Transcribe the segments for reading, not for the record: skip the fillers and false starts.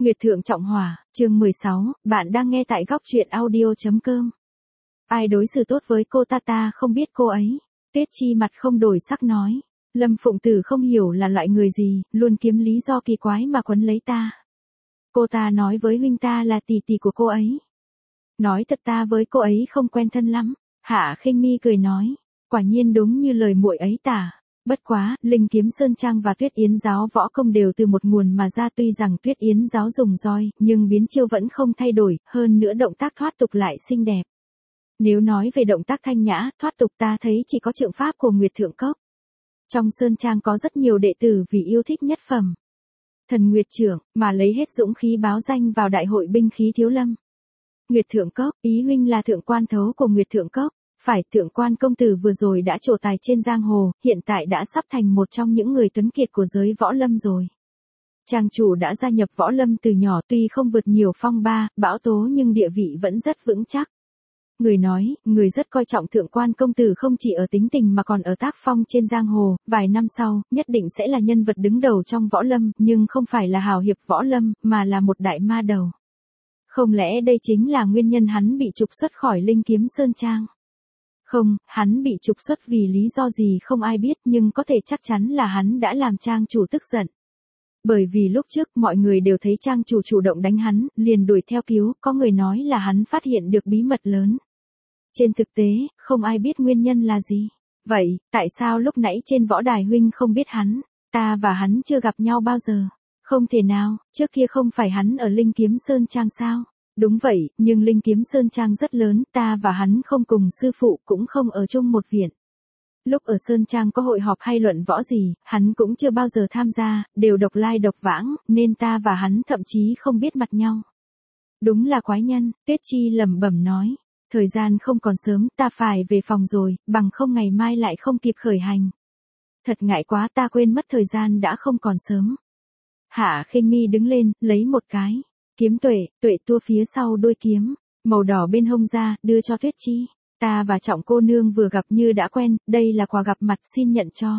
Nguyệt Thượng Trọng Hỏa, chương 16, bạn đang nghe tại góc truyện audio.com. Ai đối xử tốt với cô ta không biết cô ấy. Tuyết Chi mặt không đổi sắc nói. Lâm Phụng Tử không hiểu là loại người gì, luôn kiếm lý do kỳ quái mà quấn lấy ta. Cô ta nói với huynh ta là tỷ tỷ của cô ấy. Nói thật ta với cô ấy không quen thân lắm. Hạ Khinh Mi cười nói. Quả nhiên đúng như lời muội ấy tả. Bất quá, Linh Kiếm Sơn Trang và Tuyết Yến giáo võ công đều từ một nguồn mà ra, tuy rằng Tuyết Yến giáo dùng roi, nhưng biến chiêu vẫn không thay đổi, hơn nữa động tác thoát tục lại xinh đẹp. Nếu nói về động tác thanh nhã, thoát tục ta thấy chỉ có trượng pháp của Nguyệt Thượng Cốc. Trong Sơn Trang có rất nhiều đệ tử vì yêu thích nhất phẩm Thần Nguyệt Trưởng, mà lấy hết dũng khí báo danh vào đại hội binh khí thiếu lâm. Nguyệt Thượng Cốc, ý huynh là thượng quan thấu của Nguyệt Thượng Cốc. Phải, thượng quan công tử vừa rồi đã trổ tài trên giang hồ, hiện tại đã sắp thành một trong những người tuấn kiệt của giới võ lâm rồi. Trang chủ đã gia nhập võ lâm từ nhỏ, tuy không vượt nhiều phong ba, bão tố nhưng địa vị vẫn rất vững chắc. Người nói, người rất coi trọng thượng quan công tử không chỉ ở tính tình mà còn ở tác phong trên giang hồ, vài năm sau, nhất định sẽ là nhân vật đứng đầu trong võ lâm, nhưng không phải là hào hiệp võ lâm, mà là một đại ma đầu. Không lẽ đây chính là nguyên nhân hắn bị trục xuất khỏi Linh Kiếm Sơn Trang? Không, hắn bị trục xuất vì lý do gì không ai biết, nhưng có thể chắc chắn là hắn đã làm trang chủ tức giận. Bởi vì lúc trước mọi người đều thấy trang chủ chủ động đánh hắn, liền đuổi theo cứu, có người nói là hắn phát hiện được bí mật lớn. Trên thực tế, không ai biết nguyên nhân là gì. Vậy, tại sao lúc nãy trên võ đài huynh không biết hắn? Ta và hắn chưa gặp nhau bao giờ. Không thể nào, trước kia không phải hắn ở Linh Kiếm Sơn Trang sao? Đúng vậy, nhưng Linh Kiếm Sơn Trang rất lớn, ta và hắn không cùng sư phụ, cũng không ở chung một viện. Lúc ở Sơn Trang có hội họp hay luận võ gì, hắn cũng chưa bao giờ tham gia, đều độc lai độc vãng, nên ta và hắn thậm chí không biết mặt nhau. Đúng là quái nhân, Tuyết Chi lẩm bẩm nói. Thời gian không còn sớm, ta phải về phòng rồi, bằng không ngày mai lại không kịp khởi hành. Thật ngại quá, ta quên mất thời gian đã không còn sớm. Hạ Khinh Mi đứng lên, lấy một cái kiếm tuệ tua phía sau đuôi kiếm, màu đỏ bên hông ra, đưa cho Tuyết Chi. Ta và Trọng cô nương vừa gặp như đã quen, đây là quà gặp mặt, xin nhận cho.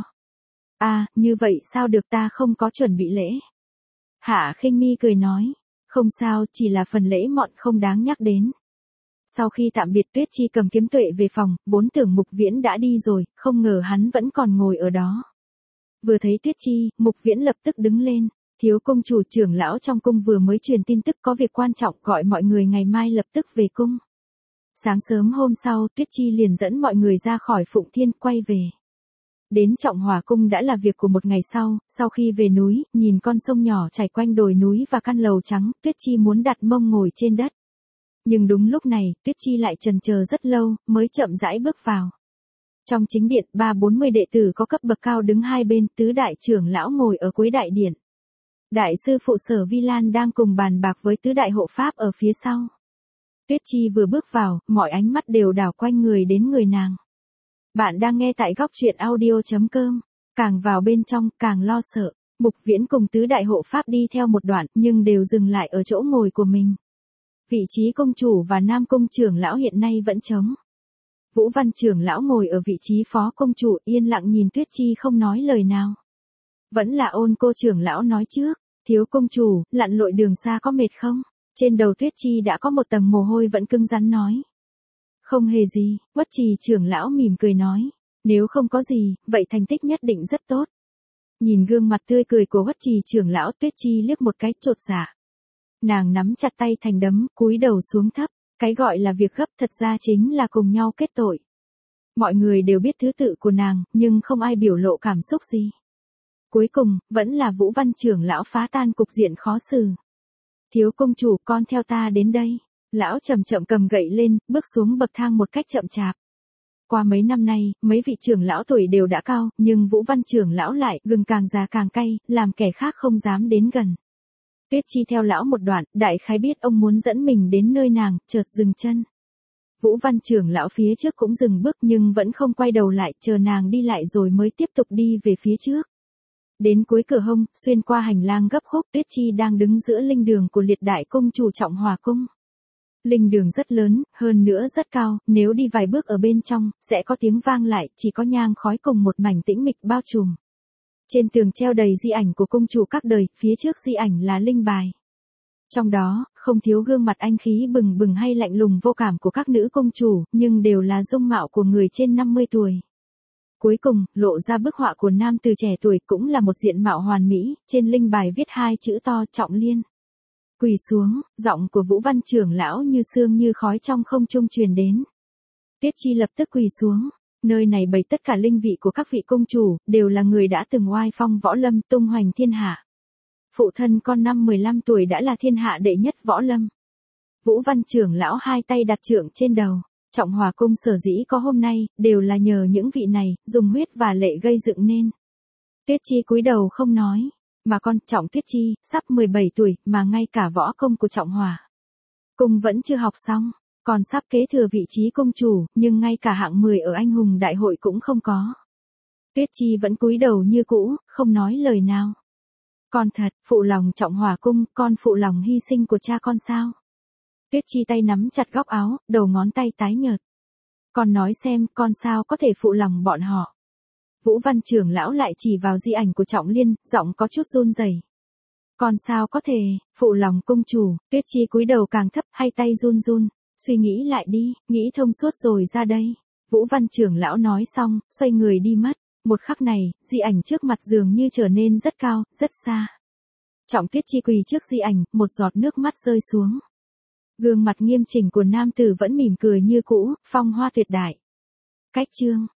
À, như vậy sao được, ta không có chuẩn bị lễ. Hạ Khinh Mi cười nói, không sao, chỉ là phần lễ mọn không đáng nhắc đến. Sau khi tạm biệt, Tuyết Chi cầm kiếm tuệ về phòng, vốn tưởng Mục Viễn đã đi rồi, không ngờ hắn vẫn còn ngồi ở đó. Vừa thấy Tuyết Chi, Mục Viễn lập tức đứng lên. Thiếu cung chủ, trưởng lão trong cung vừa mới truyền tin tức có việc quan trọng, gọi mọi người ngày mai lập tức về cung. Sáng sớm hôm sau, Tuyết Chi liền dẫn mọi người ra khỏi Phụng Thiên, quay về. Đến Trọng Hỏa cung đã là việc của một ngày sau khi về núi, nhìn con sông nhỏ chảy quanh đồi núi và căn lầu trắng, Tuyết Chi muốn đặt mông ngồi trên đất. Nhưng đúng lúc này, Tuyết Chi lại chần chờ rất lâu, mới chậm rãi bước vào. Trong chính điện, 30-40 đệ tử có cấp bậc cao đứng hai bên, tứ đại trưởng lão ngồi ở cuối đại điện. Đại sư phụ Sở Vi Lan đang cùng bàn bạc với tứ đại hộ pháp ở phía sau. Tuyết Chi vừa bước vào, mọi ánh mắt đều đảo quanh người đến người nàng. Bạn đang nghe tại góc truyện audio.com. Càng vào bên trong, càng lo sợ. Mục Viễn cùng tứ đại hộ pháp đi theo một đoạn, nhưng đều dừng lại ở chỗ ngồi của mình. Vị trí công chủ và Nam cung trưởng lão hiện nay vẫn trống. Vũ Văn trưởng lão ngồi ở vị trí phó công chủ, yên lặng nhìn Tuyết Chi không nói lời nào. Vẫn là Ôn cô trưởng lão nói trước. Thiếu công chủ, lặn lội đường xa có mệt không? Trên đầu Tuyết Chi đã có một tầng mồ hôi vẫn cứng rắn nói. Không hề gì, Uất Trì trưởng lão mỉm cười nói. Nếu không có gì, vậy thành tích nhất định rất tốt. Nhìn gương mặt tươi cười của Uất Trì trưởng lão, Tuyết Chi liếc một cái chột dạ. Nàng nắm chặt tay thành đấm, cúi đầu xuống thấp. Cái gọi là việc gấp thật ra chính là cùng nhau kết tội. Mọi người đều biết thứ tự của nàng, nhưng không ai biểu lộ cảm xúc gì. Cuối cùng, vẫn là Vũ Văn trưởng lão phá tan cục diện khó xử. Thiếu công chủ, con theo ta đến đây. Lão chậm chậm cầm gậy lên, bước xuống bậc thang một cách chậm chạp. Qua mấy năm nay, mấy vị trưởng lão tuổi đều đã cao, nhưng Vũ Văn trưởng lão lại, gừng càng già càng cay, làm kẻ khác không dám đến gần. Tuyết Chi theo lão một đoạn, đại khái biết ông muốn dẫn mình đến nơi nàng, chợt dừng chân. Vũ Văn trưởng lão phía trước cũng dừng bước nhưng vẫn không quay đầu lại, chờ nàng đi lại rồi mới tiếp tục đi về phía trước. Đến cuối cửa hông, xuyên qua hành lang gấp khúc, Tuyết Chi đang đứng giữa linh đường của liệt đại cung chủ Trọng Hỏa cung. Linh đường rất lớn, hơn nữa rất cao, nếu đi vài bước ở bên trong, sẽ có tiếng vang lại, chỉ có nhang khói cùng một mảnh tĩnh mịch bao trùm. Trên tường treo đầy di ảnh của cung chủ các đời, phía trước di ảnh là linh bài. Trong đó, không thiếu gương mặt anh khí bừng bừng hay lạnh lùng vô cảm của các nữ công chủ, nhưng đều là dung mạo của người trên 50 tuổi. Cuối cùng, lộ ra bức họa của nam từ trẻ tuổi cũng là một diện mạo hoàn mỹ, trên linh bài viết hai chữ to Trọng Liên. Quỳ xuống, giọng của Vũ Văn trưởng lão như sương như khói trong không trung truyền đến. Tuyết Chi lập tức quỳ xuống, nơi này bày tất cả linh vị của các vị công chủ, đều là người đã từng oai phong võ lâm tung hoành thiên hạ. Phụ thân con năm 15 tuổi đã là thiên hạ đệ nhất võ lâm. Vũ Văn trưởng lão hai tay đặt trượng trên đầu. Trọng Hòa cung sở dĩ có hôm nay, đều là nhờ những vị này, dùng huyết và lệ gây dựng nên. Tuyết Chi cúi đầu không nói, mà con Trọng Tuyết Chi, sắp 17 tuổi, mà ngay cả võ công của Trọng Hòa cung vẫn chưa học xong, còn sắp kế thừa vị trí công chủ, nhưng ngay cả hạng 10 ở anh hùng đại hội cũng không có. Tuyết Chi vẫn cúi đầu như cũ, không nói lời nào. Con thật, phụ lòng Trọng Hòa cung, con phụ lòng hy sinh của cha con sao? Tuyết Chi tay nắm chặt góc áo, đầu ngón tay tái nhợt. Con nói xem, con sao có thể phụ lòng bọn họ? Vũ Văn trưởng lão lại chỉ vào di ảnh của Trọng Liên, giọng có chút run rẩy. Con sao có thể phụ lòng công chủ? Tuyết Chi cúi đầu càng thấp, hai tay run run. Suy nghĩ lại đi, nghĩ thông suốt rồi ra đây. Vũ Văn trưởng lão nói xong, xoay người đi mất. Một khắc này, di ảnh trước mặt dường như trở nên rất cao, rất xa. Trọng Tuyết Chi quỳ trước di ảnh, một giọt nước mắt rơi xuống. Gương mặt nghiêm chỉnh của nam tử vẫn mỉm cười như cũ, phong hoa tuyệt đại. Cách chương